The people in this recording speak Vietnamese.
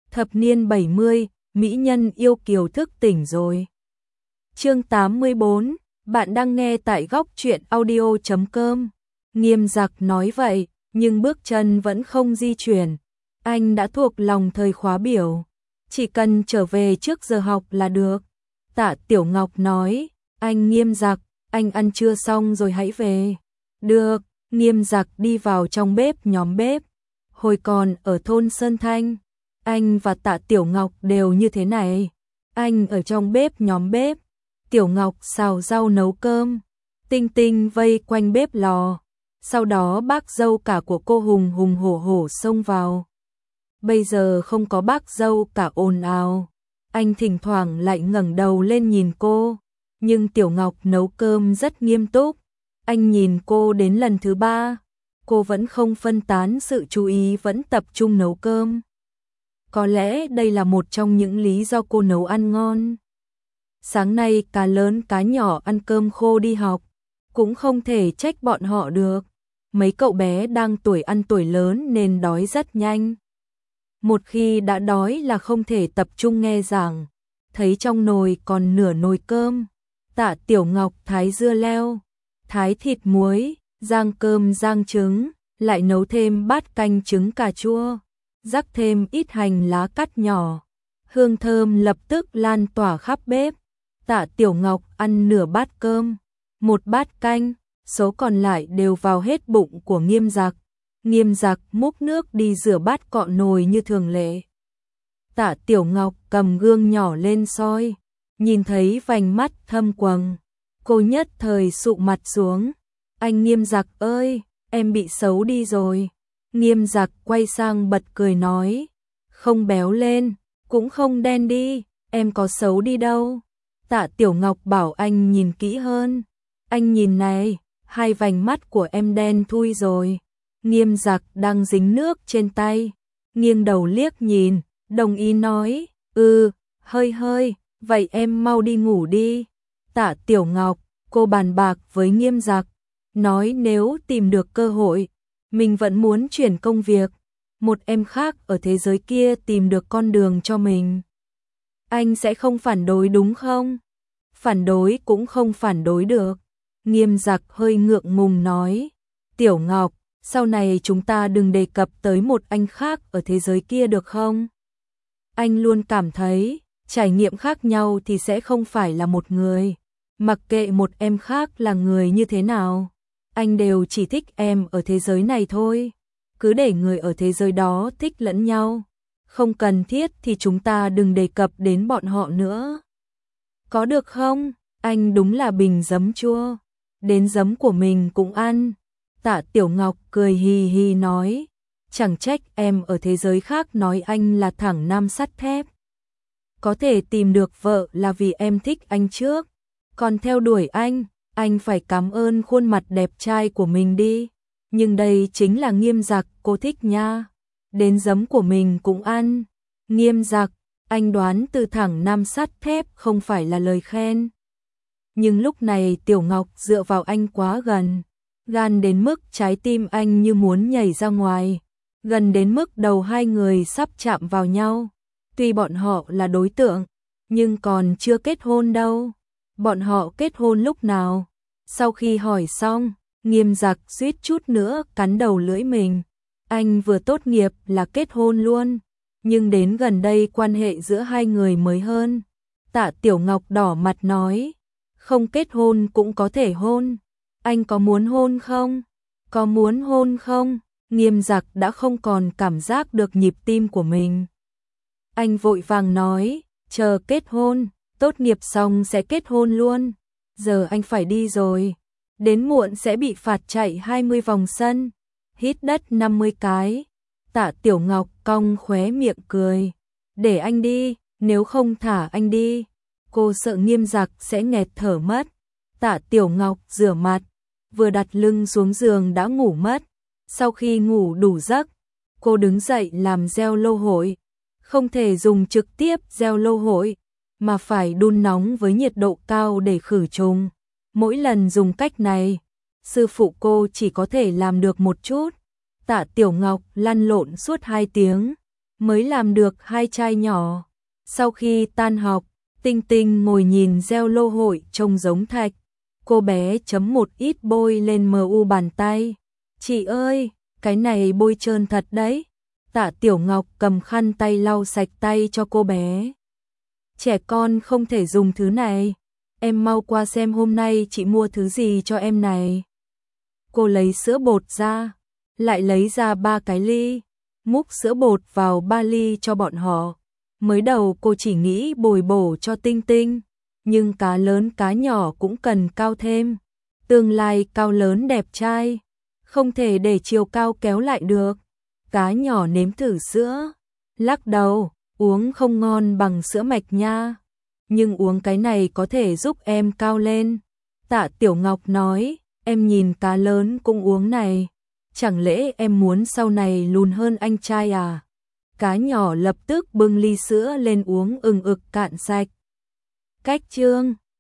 Thập niên 70, mỹ nhân yêu kiều thức tỉnh rồi. Chương 84, bạn đang nghe tại góc truyện audio.com. Nghiêm Giặc nói vậy, nhưng bước chân vẫn không di chuyển. Anh đã thuộc lòng thời khóa biểu, chỉ cần trở về trước giờ học là được. Tạ Tiểu Ngọc nói, anh Nghiêm Giặc, anh ăn trưa xong rồi hãy về. Được, Nghiêm Giặc đi vào trong bếp nhóm bếp. Hồi còn ở thôn Sơn Thanh, anh và Tạ Tiểu Ngọc đều như thế này. Anh ở trong bếp nhóm bếp, Tiểu Ngọc xào rau nấu cơm, Tinh Tinh vây quanh bếp lò. Sau đó bác dâu cả của cô hùng hùng hổ hổ xông vào. Bây giờ không có bác dâu cả ồn ào. Anh thỉnh thoảng lại ngẩng đầu lên nhìn cô, nhưng Tiểu Ngọc nấu cơm rất nghiêm túc. Anh nhìn cô đến lần thứ 3, cô vẫn không phân tán sự chú ý, vẫn tập trung nấu cơm. Có lẽ đây là một trong những lý do cô nấu ăn ngon. Sáng nay cá lớn cá nhỏ ăn cơm khô đi học, cũng không thể trách bọn họ được. Mấy cậu bé đang tuổi ăn tuổi lớn nên đói rất nhanh. Một khi đã đói là không thể tập trung nghe giảng. Thấy trong nồi còn nửa nồi cơm, Tạ Tiểu Ngọc thái dưa leo, thái thịt muối, rang cơm rang trứng, lại nấu thêm bát canh trứng cà chua, rắc thêm ít hành lá cắt nhỏ. Hương thơm lập tức lan tỏa khắp bếp. Tạ Tiểu Ngọc ăn nửa bát cơm, một bát canh, số còn lại đều vào hết bụng của Nghiêm Giặc. Nghiêm Giặc múc nước đi rửa bát cọ nồi như thường lệ. Tạ Tiểu Ngọc cầm gương nhỏ lên soi, nhìn thấy vành mắt thâm quầng, cô nhất thời sụ mặt xuống. Anh Nghiêm Giặc ơi, em bị xấu đi rồi. Nghiêm Giặc quay sang bật cười nói, không béo lên, cũng không đen đi, em có xấu đi đâu. Tạ Tiểu Ngọc bảo anh nhìn kỹ hơn. Anh nhìn này, hai vành mắt của em đen thui rồi. Nghiêm Giặc đang dính nước trên tay, nghiêng đầu liếc nhìn, đồng ý nói, hơi hơi, vậy em mau đi ngủ đi. Tạ Tiểu Ngọc, cô bàn bạc với Nghiêm Giặc, nói nếu tìm được cơ hội, mình vẫn muốn chuyển công việc, một em khác ở thế giới kia tìm được con đường cho mình. Anh sẽ không phản đối đúng không? Phản đối cũng không phản đối được. Nghiêm Giặc hơi ngượng ngùng nói, Tiểu Ngọc, sau này chúng ta đừng đề cập tới một anh khác ở thế giới kia được không? Anh luôn cảm thấy, trải nghiệm khác nhau thì sẽ không phải là một người. Mặc kệ một em khác là người như thế nào, anh đều chỉ thích em ở thế giới này thôi. Cứ để người ở thế giới đó thích lẫn nhau. Không cần thiết thì chúng ta đừng đề cập đến bọn họ nữa. Có được không? Anh đúng là bình giấm chua, đến giấm của mình cũng ăn. Tạ Tiểu Ngọc cười hì hì nói, chẳng trách em ở thế giới khác nói anh là thẳng nam sắt thép. Có thể tìm được vợ là vì em thích anh trước, còn theo đuổi anh phải cảm ơn khuôn mặt đẹp trai của mình đi. Nhưng đây chính là Nghiêm Giặc cô thích nha, đến giấm của mình cũng ăn. Nghiêm Giặc, anh đoán từ thẳng nam sắt thép không phải là lời khen. Nhưng lúc này Tiểu Ngọc dựa vào anh quá gần, gan đến mức trái tim anh như muốn nhảy ra ngoài, gần đến mức đầu hai người sắp chạm vào nhau. Tuy bọn họ là đối tượng, nhưng còn chưa kết hôn đâu. Bọn họ kết hôn lúc nào? Sau khi hỏi xong, Nghiêm Giặc suýt chút nữa cắn đầu lưỡi mình. Anh vừa tốt nghiệp là kết hôn luôn, nhưng đến gần đây quan hệ giữa hai người mới hơn. Tạ Tiểu Ngọc đỏ mặt nói, không kết hôn cũng có thể hôn. Anh có muốn hôn không? Có muốn hôn không? Nghiêm Giặc đã không còn cảm giác được nhịp tim của mình. Anh vội vàng nói, chờ kết hôn, tốt nghiệp xong sẽ kết hôn luôn. Giờ anh phải đi rồi, đến muộn sẽ bị phạt chạy 20 vòng sân, hít đất 50 cái. Tạ Tiểu Ngọc cong khóe miệng cười, để anh đi, nếu không thả anh đi. Cô sợ Nghiêm Giặc sẽ nghẹt thở mất. Tạ Tiểu Ngọc rửa mặt, vừa đặt lưng xuống giường đã ngủ mất. Sau khi ngủ đủ giấc, cô đứng dậy làm gel lô hội. Không thể dùng trực tiếp gel lô hội, mà phải đun nóng với nhiệt độ cao để khử trùng. Mỗi lần dùng cách này, sư phụ cô chỉ có thể làm được một chút. Tạ Tiểu Ngọc lăn lộn suốt 2 tiếng, mới làm được 2 chai nhỏ. Sau khi tan học, Tinh Tinh ngồi nhìn gieo lô hội trông giống thạch. Cô bé chấm một ít bôi lên mu bàn tay. Chị ơi, cái này bôi trơn thật đấy. Tạ Tiểu Ngọc cầm khăn tay lau sạch tay cho cô bé. Trẻ con không thể dùng thứ này. Em mau qua xem hôm nay chị mua thứ gì cho em này. Cô lấy sữa bột ra, lại lấy ra 3 cái ly, múc sữa bột vào 3 ly cho bọn họ. Mới đầu cô chỉ nghĩ bồi bổ cho Tinh Tinh, nhưng cá lớn cá nhỏ cũng cần cao thêm. Tương lai cao lớn đẹp trai, không thể để chiều cao kéo lại được. Cá nhỏ nếm thử sữa, lắc đầu, uống không ngon bằng sữa mạch nha. Nhưng uống cái này có thể giúp em cao lên. Tạ Tiểu Ngọc nói, em nhìn cá lớn cũng uống này. Chẳng lẽ em muốn sau này lùn hơn anh trai à? Cá nhỏ lập tức bưng ly sữa lên uống ừng ực cạn sạch. Cách chương